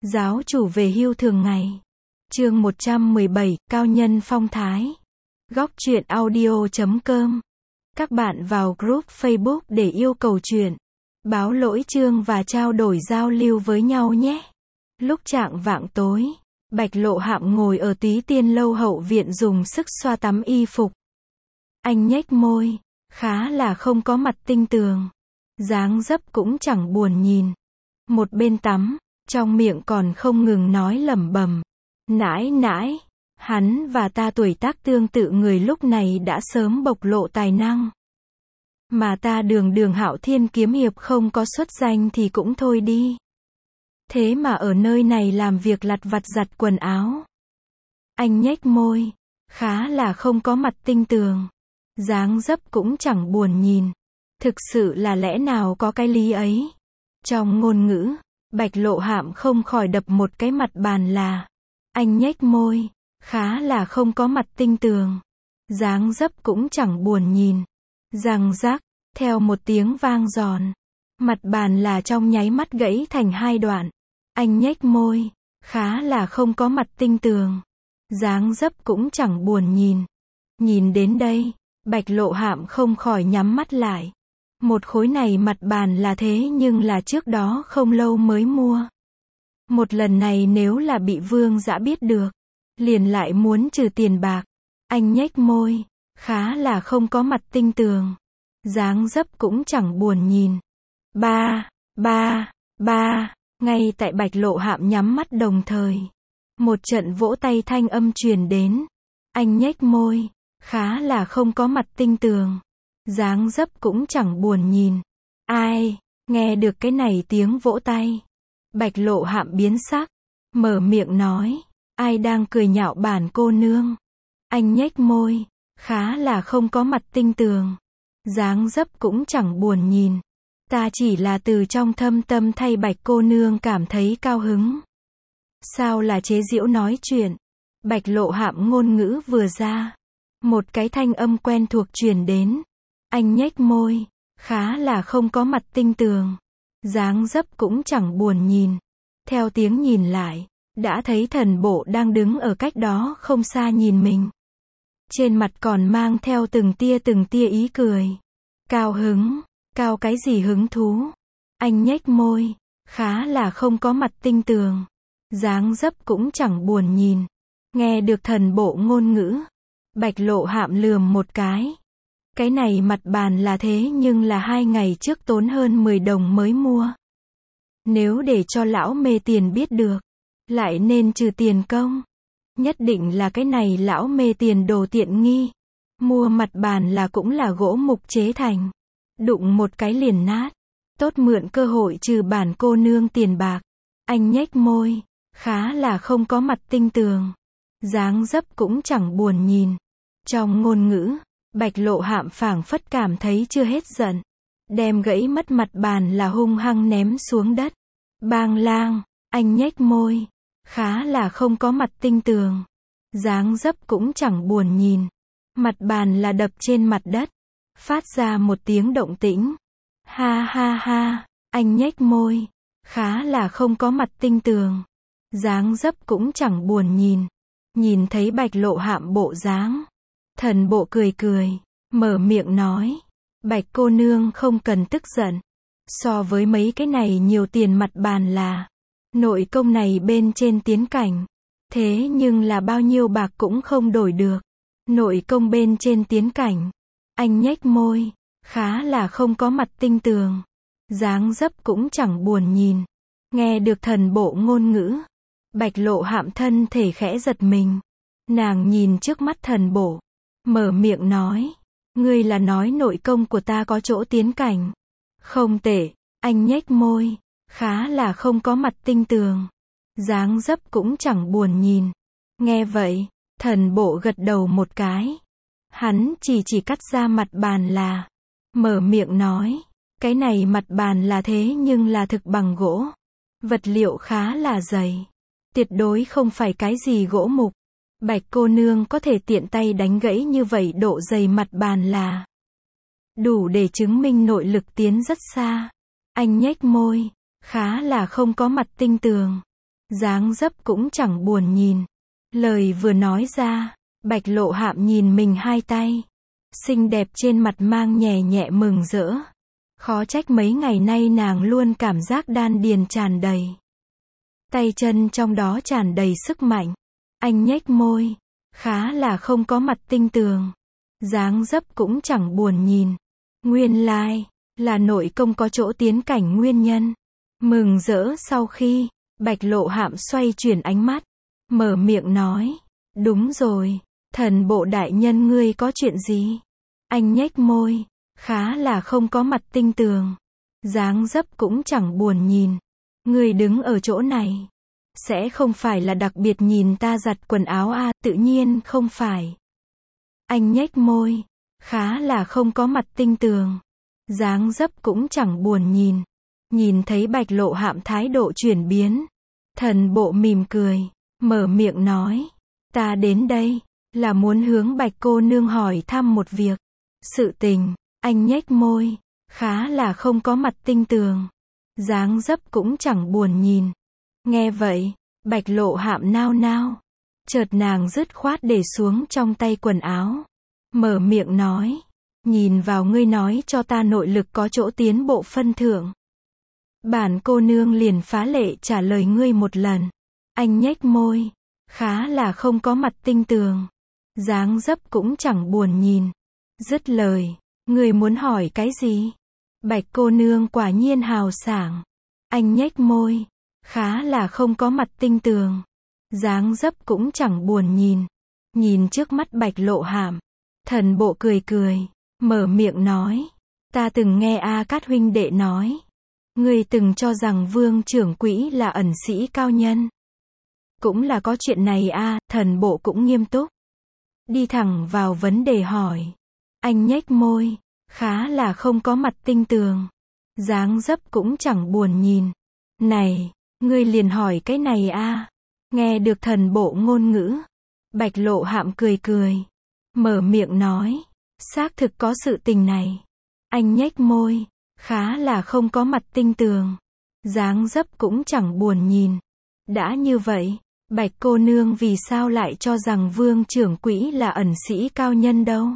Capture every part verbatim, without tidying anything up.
Giáo chủ về hưu thường ngày. Chương một trăm mười bảy, Cao nhân phong thái. Góc truyện audio chấm com. Các bạn vào group Facebook để yêu cầu truyện, báo lỗi chương và trao đổi giao lưu với nhau nhé. Lúc chạng vạng tối, Bạch Lộ Hạm ngồi ở Túy Tiên lâu hậu viện dùng sức xoa tắm y phục. Anh nhếch môi, khá là không có mặt tinh tường. Dáng dấp cũng chẳng buồn nhìn. Một bên tắm, trong miệng còn không ngừng nói lẩm bẩm. Nãi nãi, hắn và ta tuổi tác tương tự, người lúc này đã sớm bộc lộ tài năng. Mà ta đường đường Hạo Thiên kiếm hiệp không có xuất danh thì cũng thôi đi. Thế mà ở nơi này làm việc lặt vặt giặt quần áo. Anh nhếch môi, khá là không có mặt tinh tường. Dáng dấp cũng chẳng buồn nhìn. Thực sự là lẽ nào có cái lý ấy. Trong ngôn ngữ, Bạch Lộ Hạm không khỏi đập một cái mặt bàn là. Anh nhếch môi, khá là không có mặt tinh tường. Dáng dấp cũng chẳng buồn nhìn. Răng rác, theo một tiếng vang giòn. Mặt bàn là trong nháy mắt gãy thành hai đoạn. Anh nhếch môi, khá là không có mặt tinh tường. Dáng dấp cũng chẳng buồn nhìn. Nhìn đến đây, Bạch Lộ Hạm không khỏi nhắm mắt lại. Một khối này mặt bàn là thế nhưng là trước đó không lâu mới mua. Một lần này nếu là bị Vương Dã biết được, liền lại muốn trừ tiền bạc. Anh nhếch môi, khá là không có mặt tinh tường. Dáng dấp cũng chẳng buồn nhìn. Ba, ba, ba, ngay tại Bạch Lộ Hạm nhắm mắt đồng thời. Một trận vỗ tay thanh âm truyền đến. Anh nhếch môi, khá là không có mặt tinh tường. Dáng dấp cũng chẳng buồn nhìn. Ai, nghe được cái này tiếng vỗ tay. Bạch Lộ Hạm biến sắc, mở miệng nói, ai đang cười nhạo bản cô nương. Anh nhếch môi, khá là không có mặt tinh tường. Dáng dấp cũng chẳng buồn nhìn. Ta chỉ là từ trong thâm tâm thay Bạch cô nương cảm thấy cao hứng. Sao là chế giễu nói chuyện. Bạch Lộ Hạm ngôn ngữ vừa ra, một cái thanh âm quen thuộc truyền đến. Anh nhếch môi, khá là không có mặt tinh tường. Dáng dấp cũng chẳng buồn nhìn. Theo tiếng nhìn lại, đã thấy Thần Bộ đang đứng ở cách đó không xa nhìn mình. Trên mặt còn mang theo từng tia từng tia ý cười. Cao hứng, cao cái gì hứng thú. Anh nhếch môi, khá là không có mặt tinh tường. Dáng dấp cũng chẳng buồn nhìn. Nghe được Thần Bộ ngôn ngữ, Bạch Lộ Hạm lườm một cái. Cái này mặt bàn là thế nhưng là hai ngày trước tốn hơn mười đồng mới mua. Nếu để cho lão mê tiền biết được, lại nên trừ tiền công. Nhất định là cái này lão mê tiền đồ tiện nghi. Mua mặt bàn là cũng là gỗ mục chế thành. Đụng một cái liền nát. Tốt mượn cơ hội trừ bản cô nương tiền bạc. Anh nhếch môi, khá là không có mặt tinh tường. Dáng dấp cũng chẳng buồn nhìn. Trong ngôn ngữ, Bạch Lộ Hạm phảng phất cảm thấy chưa hết giận. Đem gãy mất mặt bàn là hung hăng ném xuống đất. Bang lang, anh nhếch môi, khá là không có mặt tinh tường. Dáng dấp cũng chẳng buồn nhìn. Mặt bàn là đập trên mặt đất. Phát ra một tiếng động tĩnh. Ha ha ha, anh nhếch môi, khá là không có mặt tinh tường. Dáng dấp cũng chẳng buồn nhìn. Nhìn thấy Bạch Lộ Hạm bộ dáng, Thần Bộ cười cười, mở miệng nói. Bạch cô nương không cần tức giận. So với mấy cái này nhiều tiền mặt bàn là. Nội công này bên trên tiến cảnh. Thế nhưng là bao nhiêu bạc cũng không đổi được. Nội công bên trên tiến cảnh. Anh nhếch môi, khá là không có mặt tinh tường. Dáng dấp cũng chẳng buồn nhìn. Nghe được Thần Bộ ngôn ngữ, Bạch Lộ Hạm thân thể khẽ giật mình. Nàng nhìn trước mắt Thần Bộ, mở miệng nói. Ngươi là nói nội công của ta có chỗ tiến cảnh. Không tệ, anh nhếch môi, khá là không có mặt tinh tường. Dáng dấp cũng chẳng buồn nhìn. Nghe vậy, Thần Bộ gật đầu một cái. Hắn chỉ chỉ cắt ra mặt bàn là. Mở miệng nói. Cái này mặt bàn là thế nhưng là thực bằng gỗ. Vật liệu khá là dày. Tuyệt đối không phải cái gì gỗ mục. Bạch cô nương có thể tiện tay đánh gãy như vậy độ dày mặt bàn là. Đủ để chứng minh nội lực tiến rất xa. Anh nhếch môi, khá là không có mặt tinh tường. dáng dấp cũng chẳng buồn nhìn. Lời vừa nói ra, Bạch Lộ Hạm nhìn mình hai tay, xinh đẹp trên mặt mang nhẹ nhẹ mừng rỡ. Khó trách mấy ngày nay nàng luôn cảm giác đan điền tràn đầy. Tay chân trong đó tràn đầy sức mạnh. Anh nhếch môi, khá là không có mặt tinh tường. Dáng dấp cũng chẳng buồn nhìn. Nguyên lai, là nội công có chỗ tiến cảnh nguyên nhân. Mừng rỡ sau khi, Bạch Lộ Hạm xoay chuyển ánh mắt, mở miệng nói, đúng rồi, thần bộ đại nhân ngươi có chuyện gì? Anh nhếch môi, khá là không có mặt tinh tường. Dáng dấp cũng chẳng buồn nhìn. Ngươi đứng ở chỗ này, sẽ không phải là đặc biệt nhìn ta giặt quần áo à, tự nhiên không phải. Anh nhếch môi, khá là không có mặt tinh tường. Dáng dấp cũng chẳng buồn nhìn. Nhìn thấy Bạch Lộ Hạm thái độ chuyển biến, thần bộ mỉm cười, mở miệng nói, ta đến đây, là muốn hướng Bạch cô nương hỏi thăm một việc. Sự tình, anh nhếch môi, khá là không có mặt tinh tường. Dáng dấp cũng chẳng buồn nhìn. Nghe vậy, Bạch Lộ Hạm nao nao. Chợt nàng dứt khoát để xuống trong tay quần áo. Mở miệng nói, nhìn vào ngươi nói cho ta nội lực có chỗ tiến bộ phân thượng. Bản cô nương liền phá lệ trả lời ngươi một lần. Anh nhếch môi, khá là không có mặt tinh tường. Dáng dấp cũng chẳng buồn nhìn. Dứt lời, ngươi muốn hỏi cái gì? Bạch cô nương quả nhiên hào sảng. Anh nhếch môi, khá là không có mặt tinh tường. Dáng dấp cũng chẳng buồn nhìn. Nhìn trước mắt Bạch Lộ Hạm, thần bộ cười cười, mở miệng nói, ta từng nghe A Cát huynh đệ nói, ngươi từng cho rằng Vương trưởng quỹ là ẩn sĩ cao nhân. Cũng là có chuyện này a, thần bộ cũng nghiêm túc. Đi thẳng vào vấn đề hỏi. Anh nhếch môi, khá là không có mặt tinh tường. Dáng dấp cũng chẳng buồn nhìn. Này, ngươi liền hỏi cái này a. Nghe được thần bộ ngôn ngữ, Bạch Lộ Hạm cười cười, mở miệng nói, xác thực có sự tình này. Anh nhếch môi, khá là không có mặt tinh tường. Dáng dấp cũng chẳng buồn nhìn. Đã như vậy, Bạch cô nương vì sao lại cho rằng Vương trưởng quỹ là ẩn sĩ cao nhân đâu?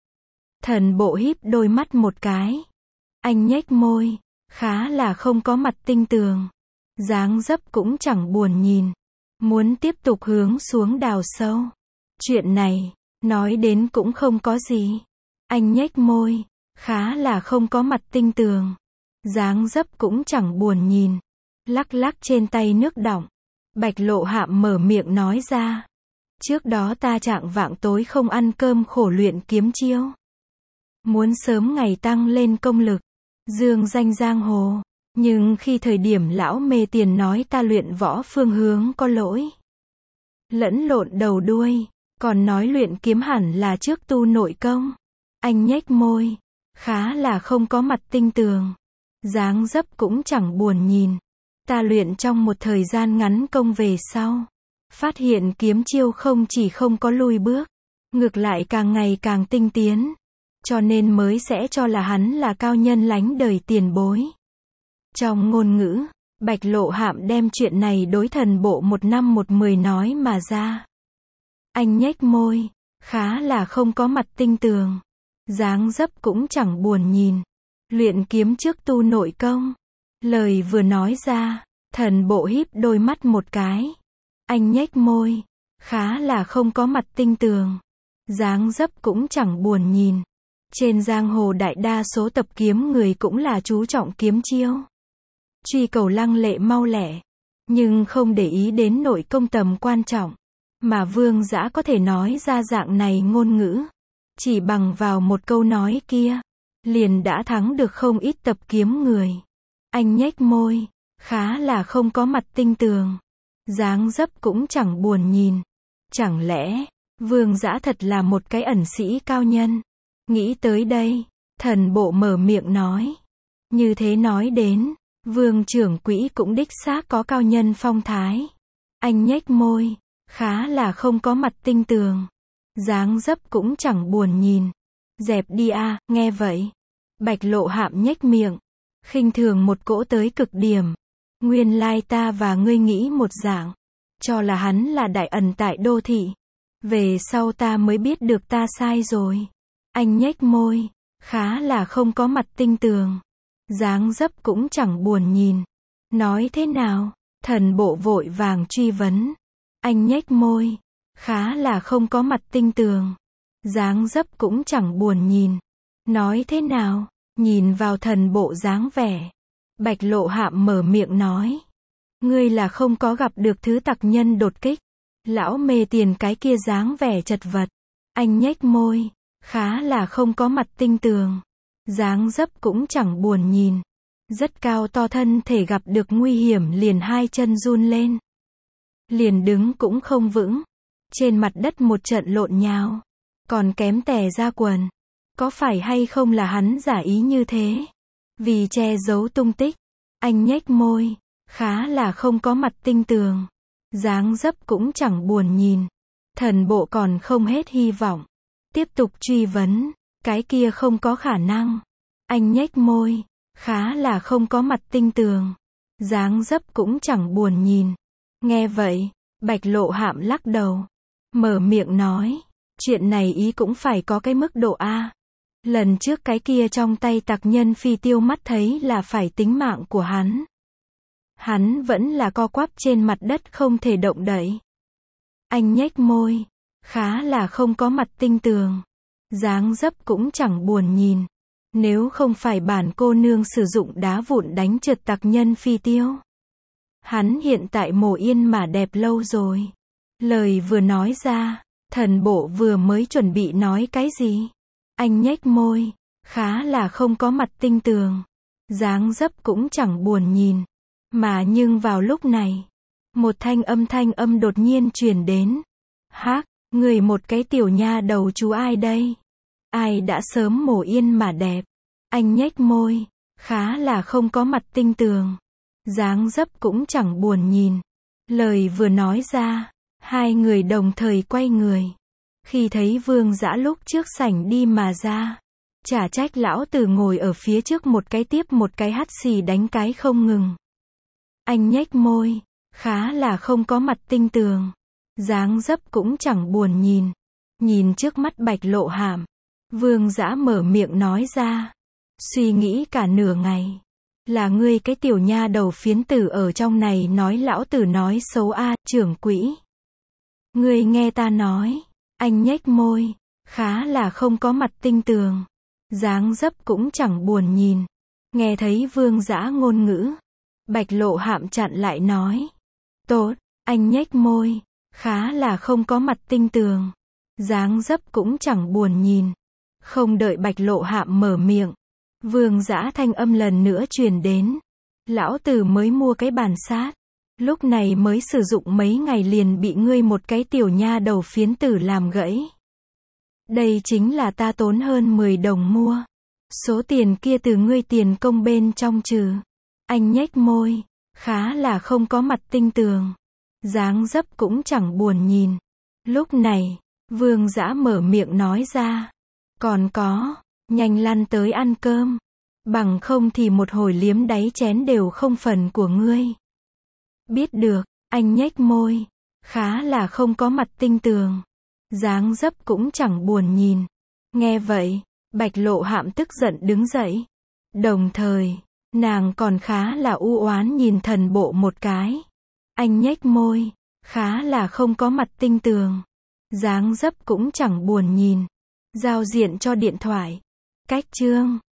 Thần bộ híp đôi mắt một cái. Anh nhếch môi, khá là không có mặt tinh tường. Dáng dấp cũng chẳng buồn nhìn. Muốn tiếp tục hướng xuống đào sâu. Chuyện này, nói đến cũng không có gì. Anh nhếch môi, khá là không có mặt tinh tường. Dáng dấp cũng chẳng buồn nhìn. Lắc lắc trên tay nước đọng. Bạch Lộ Hạm mở miệng nói ra. Trước đó ta trạng vạng tối không ăn cơm khổ luyện kiếm chiêu. Muốn sớm ngày tăng lên công lực, dương danh giang hồ. Nhưng khi thời điểm lão mê tiền nói ta luyện võ phương hướng có lỗi. Lẫn lộn đầu đuôi, còn nói luyện kiếm hẳn là trước tu nội công. Anh nhếch môi, khá là không có mặt tinh tường. Dáng dấp cũng chẳng buồn nhìn. Ta luyện trong một thời gian ngắn công về sau. Phát hiện kiếm chiêu không chỉ không có lùi bước, ngược lại càng ngày càng tinh tiến. Cho nên mới sẽ cho là hắn là cao nhân lánh đời tiền bối. Trong ngôn ngữ, Bạch Lộ Hạm đem chuyện này đối thần bộ một năm một mười nói mà ra. Anh nhếch môi, khá là không có mặt tinh tường. Dáng dấp cũng chẳng buồn nhìn. Luyện kiếm trước tu nội công. Lời vừa nói ra, thần bộ híp đôi mắt một cái. Anh nhếch môi, khá là không có mặt tinh tường. Dáng dấp cũng chẳng buồn nhìn. Trên giang hồ đại đa số tập kiếm người cũng là chú trọng kiếm chiêu. Truy cầu lăng lệ mau lẻ. Nhưng không để ý đến nội công tầm quan trọng. Mà Vương Dã có thể nói ra dạng này ngôn ngữ. Chỉ bằng vào một câu nói kia, liền đã thắng được không ít tập kiếm người. Anh nhếch môi, khá là không có mặt tinh tường. Dáng dấp cũng chẳng buồn nhìn. Chẳng lẽ, Vương Dã thật là một cái ẩn sĩ cao nhân? Nghĩ tới đây, thần bộ mở miệng nói. Như thế nói đến, Vương trưởng quỹ cũng đích xác có cao nhân phong thái. Anh nhếch môi, khá là không có mặt tinh tường. Dáng dấp cũng chẳng buồn nhìn. Dẹp đi a, nghe vậy. Bạch Lộ Hạm nhếch miệng. Khinh thường một cỗ tới cực điểm. Nguyên lai ta và ngươi nghĩ một dạng. Cho là hắn là đại ẩn tại đô thị. Về sau ta mới biết được ta sai rồi. Anh nhếch môi. Khá là không có mặt tinh tường. Dáng dấp cũng chẳng buồn nhìn. Nói thế nào? Thần bộ vội vàng truy vấn. Anh nhếch môi. Khá là không có mặt tinh tường. Dáng dấp cũng chẳng buồn nhìn. Nói thế nào? Nhìn vào thần bộ dáng vẻ. Bạch Lộ Hạm mở miệng nói. Ngươi là không có gặp được thứ tặc nhân đột kích. Lão mê tiền cái kia dáng vẻ chật vật. Anh nhếch môi. Khá là không có mặt tinh tường. Dáng dấp cũng chẳng buồn nhìn. Rất cao to thân thể gặp được nguy hiểm liền hai chân run lên. Liền đứng cũng không vững. Trên mặt đất một trận lộn nhào. Còn kém tè ra quần. Có phải hay không là hắn giả ý như thế? Vì che giấu tung tích. Anh nhếch môi. Khá là không có mặt tinh tường. Dáng dấp cũng chẳng buồn nhìn. Thần bộ còn không hết hy vọng. Tiếp tục truy vấn. Cái kia không có khả năng. Anh nhếch môi. Khá là không có mặt tinh tường. Dáng dấp cũng chẳng buồn nhìn. Nghe vậy, Bạch Lộ Hạm lắc đầu. Mở miệng nói. Chuyện này ý cũng phải có cái mức độ A. Lần trước cái kia trong tay tặc nhân phi tiêu mắt thấy là phải tính mạng của hắn. Hắn vẫn là co quắp trên mặt đất không thể động đậy. Anh nhếch môi. Khá là không có mặt tinh tường. Dáng dấp cũng chẳng buồn nhìn. Nếu không phải bản cô nương sử dụng đá vụn đánh trượt tặc nhân phi tiêu. Hắn hiện tại mồ yên mà đẹp lâu rồi. Lời vừa nói ra, thần bộ vừa mới chuẩn bị nói cái gì. Anh nhếch môi. Khá là không có mặt tinh tường. Dáng dấp cũng chẳng buồn nhìn. Mà nhưng vào lúc này, một thanh âm thanh âm đột nhiên truyền đến. Hác, người một cái tiểu nha đầu chú ai đây? Ai đã sớm mồ yên mà đẹp? Anh nhếch môi. Khá là không có mặt tinh tường. Dáng dấp cũng chẳng buồn nhìn. Lời vừa nói ra, hai người đồng thời quay người. Khi thấy Vương Dã lúc trước sảnh đi mà ra. Chả trách lão tử ngồi ở phía trước một cái tiếp một cái hắt xì đánh cái không ngừng. Anh nhếch môi. Khá là không có mặt tinh tường. Dáng dấp cũng chẳng buồn nhìn. Nhìn trước mắt Bạch Lộ Hạm. Vương Dã mở miệng nói ra. Suy nghĩ cả nửa ngày. Là ngươi cái tiểu nha đầu phiến tử ở trong này nói lão tử nói xấu a, trưởng quỹ. Ngươi nghe ta nói. Anh nhếch môi. Khá là không có mặt tinh tường. Dáng dấp cũng chẳng buồn nhìn. Nghe thấy Vương Dã ngôn ngữ. Bạch Lộ Hạm chặn lại nói. Tốt, anh nhếch môi. Khá là không có mặt tinh tường. Dáng dấp cũng chẳng buồn nhìn. Không đợi Bạch Lộ Hạm mở miệng. Vương Dã thanh âm lần nữa truyền đến. Lão tử mới mua cái bàn sát. Lúc này mới sử dụng mấy ngày liền bị ngươi một cái tiểu nha đầu phiến tử làm gãy. Đây chính là ta tốn hơn mười đồng mua. Số tiền kia từ ngươi tiền công bên trong trừ. Anh nhếch môi. Khá là không có mặt tinh tường. Dáng dấp cũng chẳng buồn nhìn. Lúc này, Vương Dã mở miệng nói ra. Còn có, nhanh lăn tới ăn cơm. Bằng không thì một hồi liếm đáy chén đều không phần của ngươi. Biết được, anh nhếch môi. Khá là không có mặt tinh tường. Dáng dấp cũng chẳng buồn nhìn. Nghe vậy, Bạch Lộ Hạm tức giận đứng dậy. Đồng thời, nàng còn khá là u oán nhìn thần bộ một cái. Anh nhếch môi. Khá là không có mặt tinh tường. Dáng dấp cũng chẳng buồn nhìn. Giao diện cho điện thoại. Cách chương